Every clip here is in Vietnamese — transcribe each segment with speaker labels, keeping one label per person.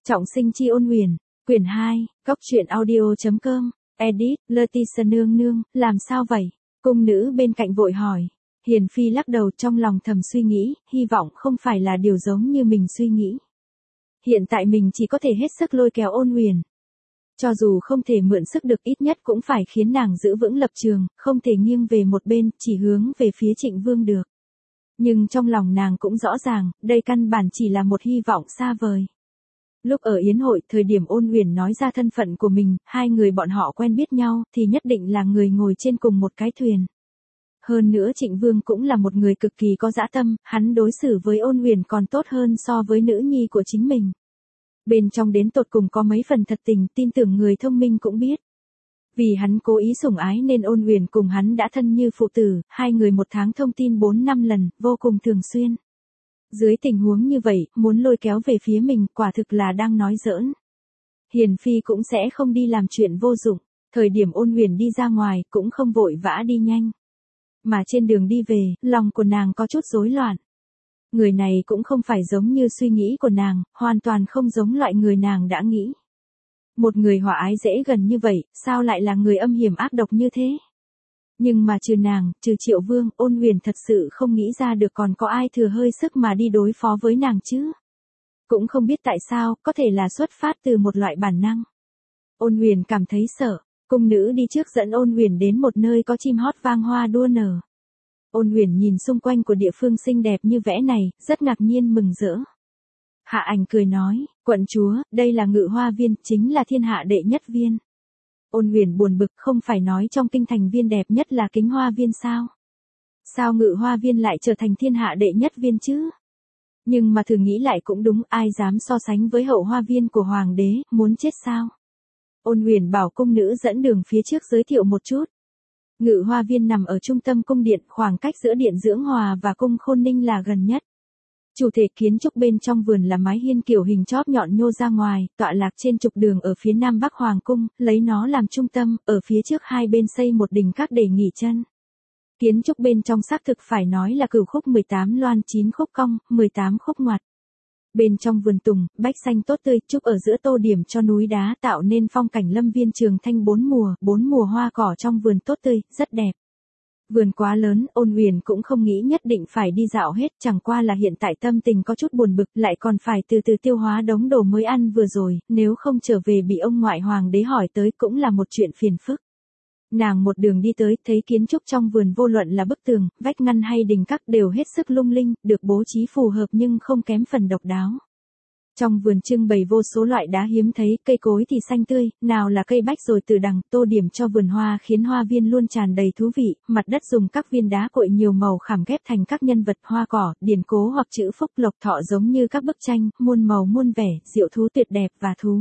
Speaker 1: Trọng sinh chi ôn huyền, quyển 2, góc truyện audio.com, edit, Leticia nương nương, làm sao vậy? Cung nữ bên cạnh vội hỏi. Hiền phi lắc đầu trong lòng thầm suy nghĩ, hy vọng không phải là điều giống như mình suy nghĩ. Hiện tại mình chỉ có thể hết sức lôi kéo ôn huyền. Cho dù không thể mượn sức được ít nhất cũng phải khiến nàng giữ vững lập trường, không thể nghiêng về một bên, chỉ hướng về phía Trịnh Vương được. Nhưng trong lòng nàng cũng rõ ràng, đây căn bản chỉ là một hy vọng xa vời. Lúc ở yến hội, thời điểm ôn huyền nói ra thân phận của mình, hai người bọn họ quen biết nhau, thì nhất định là người ngồi trên cùng một cái thuyền. Hơn nữa Trịnh Vương cũng là một người cực kỳ có dã tâm, hắn đối xử với ôn huyền còn tốt hơn so với nữ nhi của chính mình. Bên trong đến tột cùng có mấy phần thật tình, tin tưởng người thông minh cũng biết. Vì hắn cố ý sủng ái nên ôn huyền cùng hắn đã thân như phụ tử, hai người một tháng thông tin 4-5 lần, vô cùng thường xuyên. Dưới tình huống như vậy, muốn lôi kéo về phía mình, quả thực là đang nói giỡn. Hiền phi cũng sẽ không đi làm chuyện vô dụng, thời điểm ôn huyền đi ra ngoài, cũng không vội vã đi nhanh. Mà trên đường đi về, lòng của nàng có chút rối loạn. Người này cũng không phải giống như suy nghĩ của nàng, hoàn toàn không giống loại người nàng đã nghĩ. Một người hòa ái dễ gần như vậy, sao lại là người âm hiểm ác độc như thế? Nhưng mà trừ nàng, trừ Triệu Vương, ôn huyền thật sự không nghĩ ra được còn có ai thừa hơi sức mà đi đối phó với nàng chứ. Cũng không biết tại sao, có thể là xuất phát từ một loại bản năng. Ôn huyền cảm thấy sợ, cung nữ đi trước dẫn ôn huyền đến một nơi có chim hót vang hoa đua nở. Ôn huyền nhìn xung quanh của địa phương xinh đẹp như vẽ này, rất ngạc nhiên mừng rỡ. Hạ Ảnh cười nói, quận chúa, đây là Ngự Hoa Viên, chính là thiên hạ đệ nhất viên. Ôn huyền buồn bực, không phải nói trong kinh thành viên đẹp nhất là Kính Hoa Viên sao? Sao Ngự Hoa Viên lại trở thành thiên hạ đệ nhất viên chứ? Nhưng mà thử nghĩ lại cũng đúng, ai dám so sánh với Hậu Hoa Viên của Hoàng đế, muốn chết sao? Ôn huyền bảo cung nữ dẫn đường phía trước giới thiệu một chút. Ngự Hoa Viên nằm ở trung tâm cung điện, khoảng cách giữa điện Dưỡng Hòa và cung Khôn Ninh là gần nhất. Chủ thể kiến trúc bên trong vườn là mái hiên kiểu hình chóp nhọn nhô ra ngoài, tọa lạc trên trục đường ở phía nam bắc hoàng cung, lấy nó làm trung tâm, ở phía trước hai bên xây một đình các để nghỉ chân. Kiến trúc bên trong xác thực phải nói là cửu khúc 18 loan 9 khúc cong, 18 khúc ngoặt. Bên trong vườn tùng, bách xanh tốt tươi, trúc ở giữa tô điểm cho núi đá tạo nên phong cảnh lâm viên trường thanh bốn mùa hoa cỏ trong vườn tốt tươi, rất đẹp. Vườn quá lớn, ôn huyền cũng không nghĩ nhất định phải đi dạo hết, chẳng qua là hiện tại tâm tình có chút buồn bực, lại còn phải từ từ tiêu hóa đống đồ mới ăn vừa rồi, nếu không trở về bị ông ngoại hoàng đế hỏi tới cũng là một chuyện phiền phức. Nàng một đường đi tới, thấy kiến trúc trong vườn vô luận là bức tường, vách ngăn hay đình các đều hết sức lung linh, được bố trí phù hợp nhưng không kém phần độc đáo. Trong vườn trưng bày vô số loại đá hiếm thấy, cây cối thì xanh tươi, nào là cây bách rồi từ đằng, tô điểm cho vườn hoa khiến hoa viên luôn tràn đầy thú vị, mặt đất dùng các viên đá cội nhiều màu khảm ghép thành các nhân vật hoa cỏ, điển cố hoặc chữ phúc lộc thọ giống như các bức tranh, muôn màu muôn vẻ, diệu thú tuyệt đẹp và thú.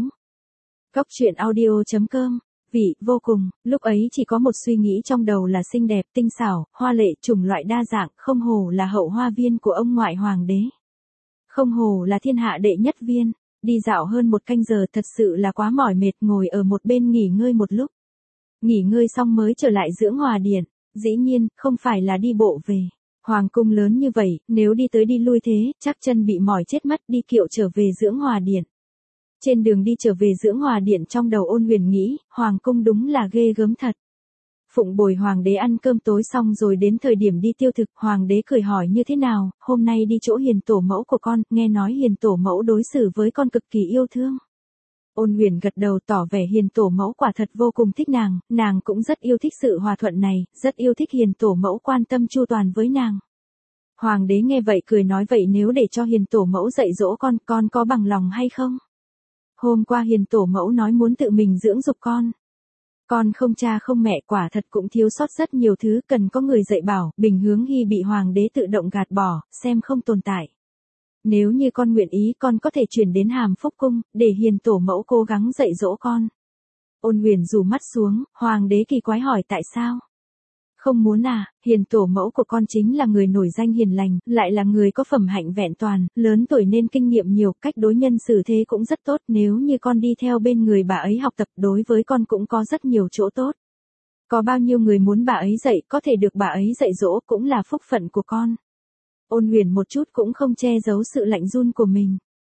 Speaker 1: Góc truyện audio.com, vị, vô cùng, lúc ấy chỉ có một suy nghĩ trong đầu là xinh đẹp, tinh xảo, hoa lệ, chủng loại đa dạng, không hồ là Hậu Hoa Viên của ông ngoại hoàng đế. Không hồ là thiên hạ đệ nhất viên, đi dạo hơn một canh giờ thật sự là quá mỏi mệt, ngồi ở một bên nghỉ ngơi một lúc. Nghỉ ngơi xong mới trở lại Dưỡng Hòa Điện, dĩ nhiên, không phải là đi bộ về. Hoàng cung lớn như vậy, nếu đi tới đi lui thế, chắc chân bị mỏi chết mất, đi kiệu trở về Dưỡng Hòa Điện. Trên đường đi trở về Dưỡng Hòa Điện trong đầu ôn huyền nghĩ, Hoàng cung đúng là ghê gớm thật. Phụng bồi hoàng đế ăn cơm tối xong rồi đến thời điểm đi tiêu thực, hoàng đế cười hỏi như thế nào, hôm nay đi chỗ hiền tổ mẫu của con, nghe nói hiền tổ mẫu đối xử với con cực kỳ yêu thương. Ôn huyền gật đầu tỏ vẻ hiền tổ mẫu quả thật vô cùng thích nàng cũng rất yêu thích sự hòa thuận này, rất yêu thích hiền tổ mẫu quan tâm chu toàn với nàng. Hoàng đế nghe vậy cười nói vậy nếu để cho hiền tổ mẫu dạy dỗ con có bằng lòng hay không? Hôm qua hiền tổ mẫu nói muốn tự mình dưỡng dục con. Con không cha không mẹ quả thật cũng thiếu sót rất nhiều thứ cần có người dạy bảo, Bình Hướng Hy bị hoàng đế tự động gạt bỏ, xem không tồn tại. Nếu như con nguyện ý con có thể chuyển đến Hàm Phúc Cung, để hiền tổ mẫu cố gắng dạy dỗ con. Ôn huyền rủ mắt xuống, hoàng đế kỳ quái hỏi tại sao? Không muốn à, hiền tổ mẫu của con chính là người nổi danh hiền lành, lại là người có phẩm hạnh vẹn toàn, lớn tuổi nên kinh nghiệm nhiều, cách đối nhân xử thế cũng rất tốt, nếu như con đi theo bên người bà ấy học tập đối với con cũng có rất nhiều chỗ tốt. Có bao nhiêu người muốn bà ấy dạy, có thể được bà ấy dạy dỗ cũng là phúc phận của con. Ôn huyền một chút cũng không che giấu sự lạnh run của mình.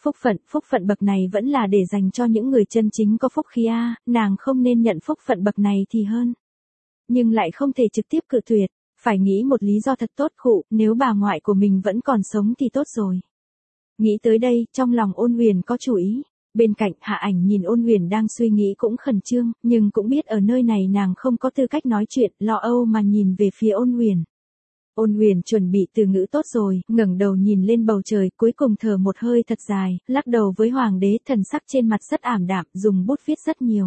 Speaker 1: Phúc phận bậc này vẫn là để dành cho những người chân chính có phúc khí a, nàng không nên nhận phúc phận bậc này thì hơn. Nhưng lại không thể trực tiếp cự tuyệt, phải nghĩ một lý do thật tốt khụ, nếu bà ngoại của mình vẫn còn sống thì tốt rồi. Nghĩ tới đây, trong lòng Ôn Huyền có chủ ý. Bên cạnh Hạ Ảnh nhìn Ôn Huyền đang suy nghĩ cũng khẩn trương, nhưng cũng biết ở nơi này nàng không có tư cách nói chuyện, lo âu mà nhìn về phía Ôn Huyền. Ôn Huyền chuẩn bị từ ngữ tốt rồi, ngẩng đầu nhìn lên bầu trời, cuối cùng thở một hơi thật dài, lắc đầu với Hoàng đế, thần sắc trên mặt rất ảm đạm, dùng bút viết rất nhiều.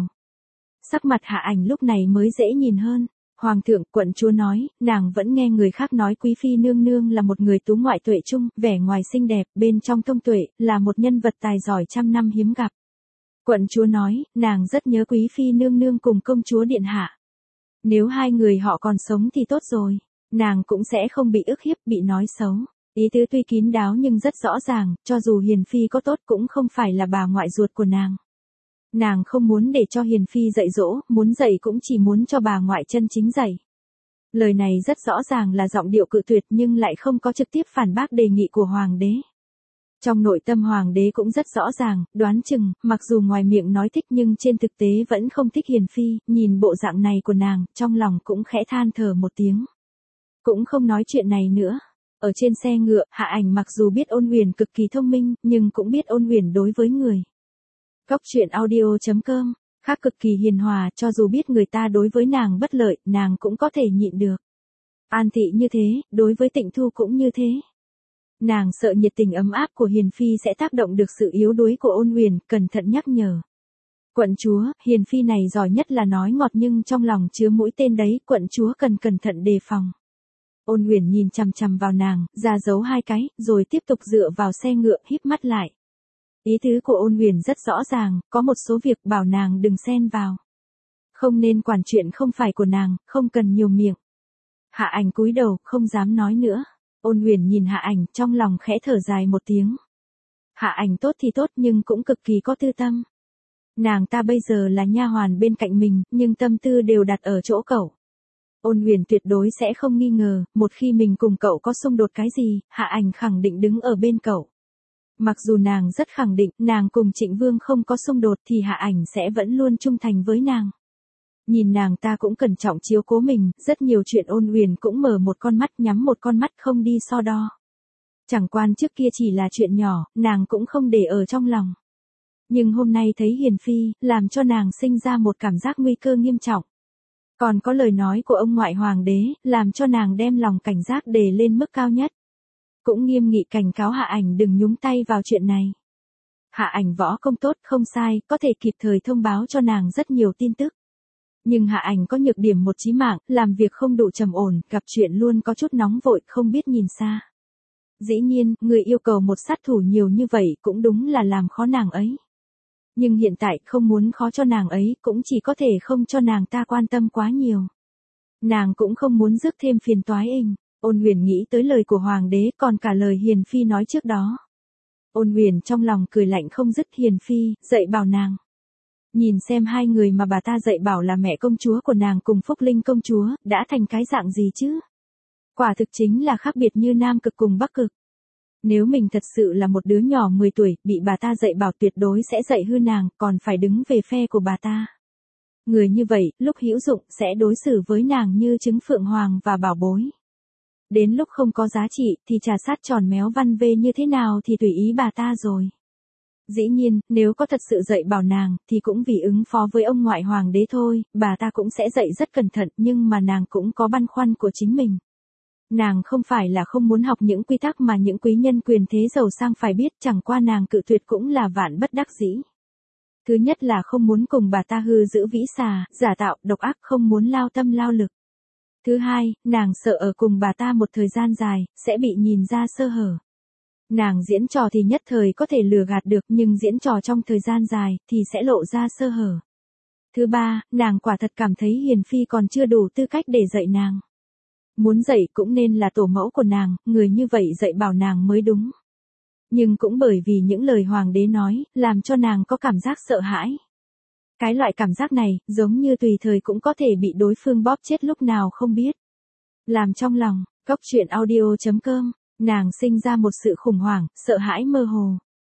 Speaker 1: Sắc mặt Hạ Ảnh lúc này mới dễ nhìn hơn. Hoàng thượng, quận chúa nói, nàng vẫn nghe người khác nói quý phi nương nương là một người tú ngoại tuệ trung, vẻ ngoài xinh đẹp, bên trong thông tuệ, là một nhân vật tài giỏi trăm năm hiếm gặp. Quận chúa nói, nàng rất nhớ quý phi nương nương cùng công chúa điện hạ. Nếu hai người họ còn sống thì tốt rồi, nàng cũng sẽ không bị ức hiếp, bị nói xấu. Ý tứ tuy kín đáo nhưng rất rõ ràng, cho dù Hiền phi có tốt cũng không phải là bà ngoại ruột của nàng. Nàng không muốn để cho Hiền phi dạy dỗ, muốn dạy cũng chỉ muốn cho bà ngoại chân chính dạy. Lời này rất rõ ràng là giọng điệu cự tuyệt nhưng lại không có trực tiếp phản bác đề nghị của Hoàng đế. Trong nội tâm Hoàng đế cũng rất rõ ràng, đoán chừng, mặc dù ngoài miệng nói thích nhưng trên thực tế vẫn không thích Hiền phi, nhìn bộ dạng này của nàng, trong lòng cũng khẽ than thở một tiếng. Cũng không nói chuyện này nữa. Ở trên xe ngựa, Hạ Ảnh mặc dù biết Ôn Huyền cực kỳ thông minh, nhưng cũng biết Ôn Huyền đối với người. Góc truyện audio.com, khác cực kỳ hiền hòa, cho dù biết người ta đối với nàng bất lợi, nàng cũng có thể nhịn được. An Thị như thế, đối với Tịnh Thu cũng như thế. Nàng sợ nhiệt tình ấm áp của Hiền phi sẽ tác động được sự yếu đuối của Ôn Huyền, cẩn thận nhắc nhở. Quận chúa, Hiền phi này giỏi nhất là nói ngọt nhưng trong lòng chứa mũi tên đấy, quận chúa cần cẩn thận đề phòng. Ôn Huyền nhìn chằm chằm vào nàng, ra dấu hai cái, rồi tiếp tục dựa vào xe ngựa, híp mắt lại. Ý tứ của Ôn Huyền rất rõ ràng, có một số việc bảo nàng đừng xen vào. Không nên quản chuyện không phải của nàng, không cần nhiều miệng. Hạ Ảnh cúi đầu, không dám nói nữa. Ôn Huyền nhìn Hạ Ảnh, trong lòng khẽ thở dài một tiếng. Hạ Ảnh tốt thì tốt nhưng cũng cực kỳ có tư tâm. Nàng ta bây giờ là nha hoàn bên cạnh mình, nhưng tâm tư đều đặt ở chỗ cậu. Ôn Huyền tuyệt đối sẽ không nghi ngờ, một khi mình cùng cậu có xung đột cái gì, Hạ Ảnh khẳng định đứng ở bên cậu. Mặc dù nàng rất khẳng định, nàng cùng Trịnh Vương không có xung đột thì Hạ Ảnh sẽ vẫn luôn trung thành với nàng. Nhìn nàng ta cũng cẩn trọng chiếu cố mình, rất nhiều chuyện Ôn Huyền cũng mở một con mắt nhắm một con mắt không đi so đo. Chẳng quan trước kia chỉ là chuyện nhỏ, nàng cũng không để ở trong lòng. Nhưng hôm nay thấy Hiền phi, làm cho nàng sinh ra một cảm giác nguy cơ nghiêm trọng. Còn có lời nói của ông ngoại Hoàng đế, làm cho nàng đem lòng cảnh giác đề lên mức cao nhất. Cũng nghiêm nghị cảnh cáo Hạ Ảnh đừng nhúng tay vào chuyện này. Hạ Ảnh võ công tốt không sai, có thể kịp thời thông báo cho nàng rất nhiều tin tức. Nhưng Hạ Ảnh có nhược điểm một chí mạng, làm việc không đủ trầm ổn, gặp chuyện luôn có chút nóng vội, không biết nhìn xa. Dĩ nhiên, người yêu cầu một sát thủ nhiều như vậy cũng đúng là làm khó nàng ấy. Nhưng hiện tại không muốn khó cho nàng ấy, cũng chỉ có thể không cho nàng ta quan tâm quá nhiều. Nàng cũng không muốn rước thêm phiền toái inh. Ôn Huyền nghĩ tới lời của Hoàng đế, còn cả lời Hiền phi nói trước đó. Ôn Huyền trong lòng cười lạnh không dứt. Hiền phi, dạy bảo nàng. Nhìn xem hai người mà bà ta dạy bảo là mẹ công chúa của nàng cùng Phúc Linh công chúa, đã thành cái dạng gì chứ? Quả thực chính là khác biệt như Nam Cực cùng Bắc Cực. Nếu mình thật sự là một đứa nhỏ 10 tuổi, bị bà ta dạy bảo tuyệt đối sẽ dạy hư nàng, còn phải đứng về phe của bà ta. Người như vậy, lúc hữu dụng, sẽ đối xử với nàng như trứng phượng hoàng và bảo bối. Đến lúc không có giá trị, thì trà sát tròn méo văn vê như thế nào thì tùy ý bà ta rồi. Dĩ nhiên, nếu có thật sự dạy bảo nàng, thì cũng vì ứng phó với ông ngoại Hoàng đế thôi, bà ta cũng sẽ dạy rất cẩn thận, nhưng mà nàng cũng có băn khoăn của chính mình. Nàng không phải là không muốn học những quy tắc mà những quý nhân quyền thế giàu sang phải biết, chẳng qua nàng cự tuyệt cũng là vạn bất đắc dĩ. Thứ nhất là không muốn cùng bà ta hư giữ vĩ xà, giả tạo, độc ác, không muốn lao tâm lao lực. Thứ hai, nàng sợ ở cùng bà ta một thời gian dài, sẽ bị nhìn ra sơ hở. Nàng diễn trò thì nhất thời có thể lừa gạt được, nhưng diễn trò trong thời gian dài, thì sẽ lộ ra sơ hở. Thứ ba, nàng quả thật cảm thấy Hiền phi còn chưa đủ tư cách để dạy nàng. Muốn dạy cũng nên là tổ mẫu của nàng, người như vậy dạy bảo nàng mới đúng. Nhưng cũng bởi vì những lời Hoàng đế nói, làm cho nàng có cảm giác sợ hãi. Cái loại cảm giác này, giống như tùy thời cũng có thể bị đối phương bóp chết lúc nào không biết. Làm trong lòng, góc truyện audio.com, nàng sinh ra một sự khủng hoảng, sợ hãi mơ hồ.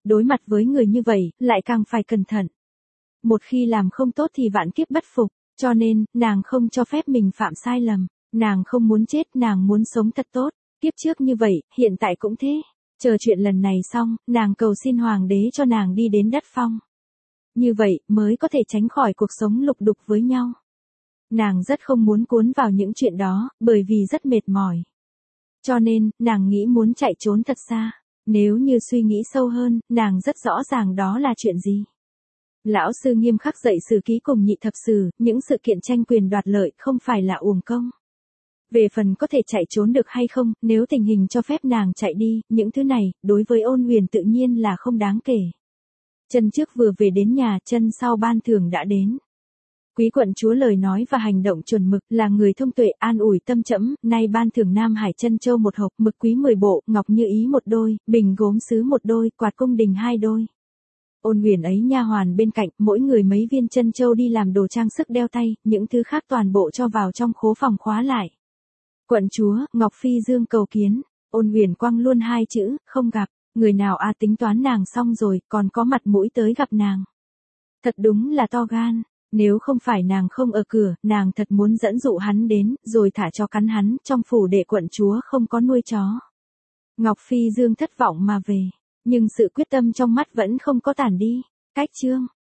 Speaker 1: đối mặt với người như vậy, lại càng phải cẩn thận. Một khi làm không tốt thì vạn kiếp bất phục, cho nên, nàng không cho phép mình phạm sai lầm. Nàng không muốn chết, nàng muốn sống thật tốt. Kiếp trước như vậy, hiện tại cũng thế. Chờ chuyện lần này xong, nàng cầu xin hoàng đế cho nàng đi đến đất phong. Như vậy, mới có thể tránh khỏi cuộc sống lục đục với nhau. Nàng rất không muốn cuốn vào những chuyện đó, bởi vì rất mệt mỏi. Cho nên, nàng nghĩ muốn chạy trốn thật xa. Nếu như suy nghĩ sâu hơn, nàng rất rõ ràng đó là chuyện gì. Lão sư nghiêm khắc dạy sử ký cùng nhị thập sử, những sự kiện tranh quyền đoạt lợi không phải là uổng công. Về phần có thể chạy trốn được hay không, nếu tình hình cho phép nàng chạy đi, những thứ này, đối với Ôn Huyền tự nhiên là không đáng kể. Chân trước vừa về đến nhà, chân sau ban thưởng đã đến. Quý quận chúa lời nói và hành động chuẩn mực, là người thông tuệ, an ủi tâm trẫm, nay ban thưởng Nam Hải chân châu một hộp, mực quý 10 bộ, ngọc như ý một đôi, bình gốm sứ một đôi, quạt cung đình 2 đôi. Ôn Huyền ấy nha hoàn bên cạnh, mỗi người mấy viên chân châu đi làm đồ trang sức đeo tay, những thứ khác toàn bộ cho vào trong khố phòng khóa lại. Quận chúa, Ngọc Phi Dương cầu kiến. Ôn Huyền quăng luôn 2 chữ, không gặp. Người nào tính toán nàng xong rồi, còn có mặt mũi tới gặp nàng. Thật đúng là to gan. Nếu không phải nàng không ở cửa, nàng thật muốn dẫn dụ hắn đến, rồi thả cho cắn hắn, trong phủ đệ quận chúa không có nuôi chó. Ngọc Phi Dương thất vọng mà về. Nhưng sự quyết tâm trong mắt vẫn không có tản đi. Cách chương.